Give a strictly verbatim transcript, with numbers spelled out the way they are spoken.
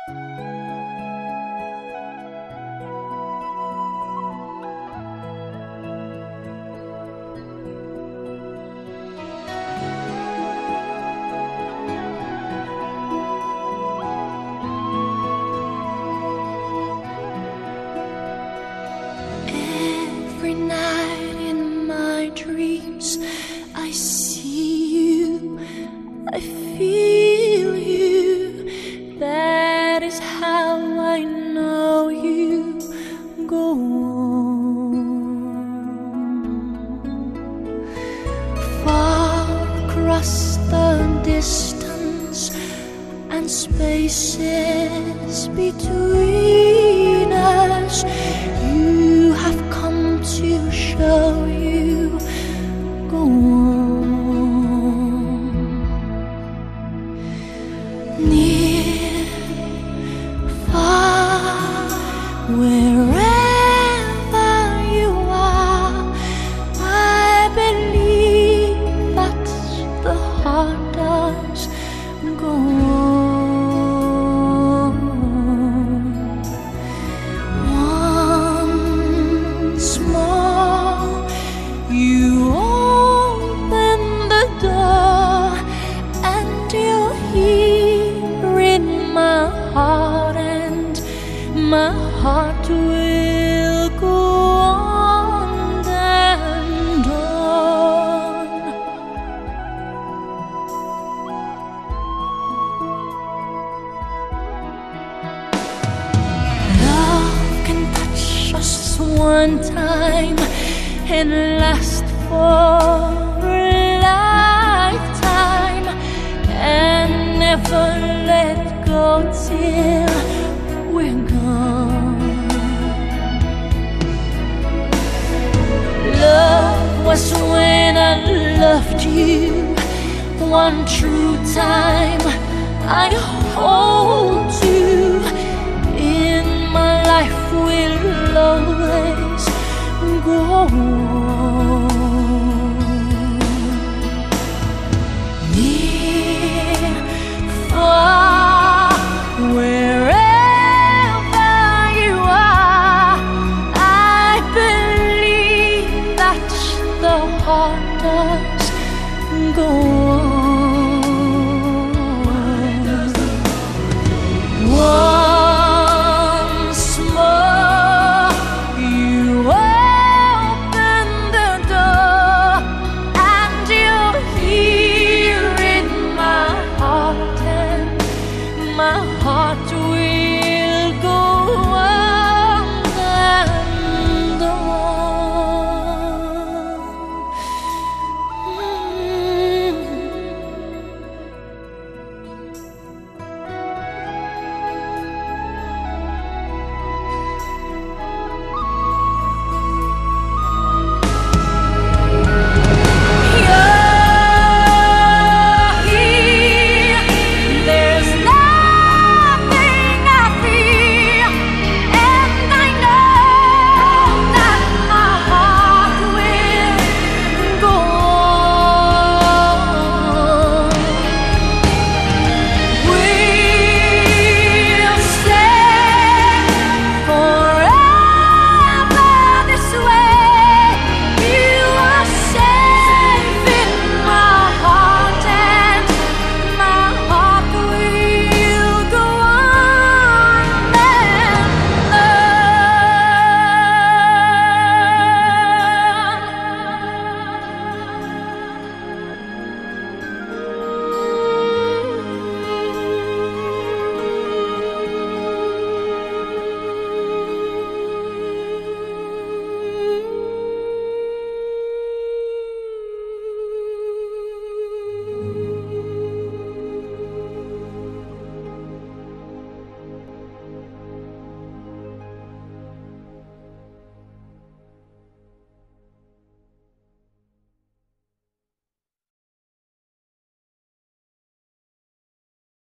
Every night in my dreams I see you, I feel you. That is how I know you. Go on. Far across the distance and spaces between us, you have come to show you. Go on. Near, far, wherever you are, I believe that's the heart does. Go on. Once more, you open the door, and you're here in my heart, and my heart will go on and on. Love can touch us one time and last for a lifetime, and never let go till we're gone. Love was when I loved you one true time. I hold you in my life, will always go on. Near, far, wherever you are, I believe that the heart does go on. Once more, you open the door, and you're here in my heart, and my heart will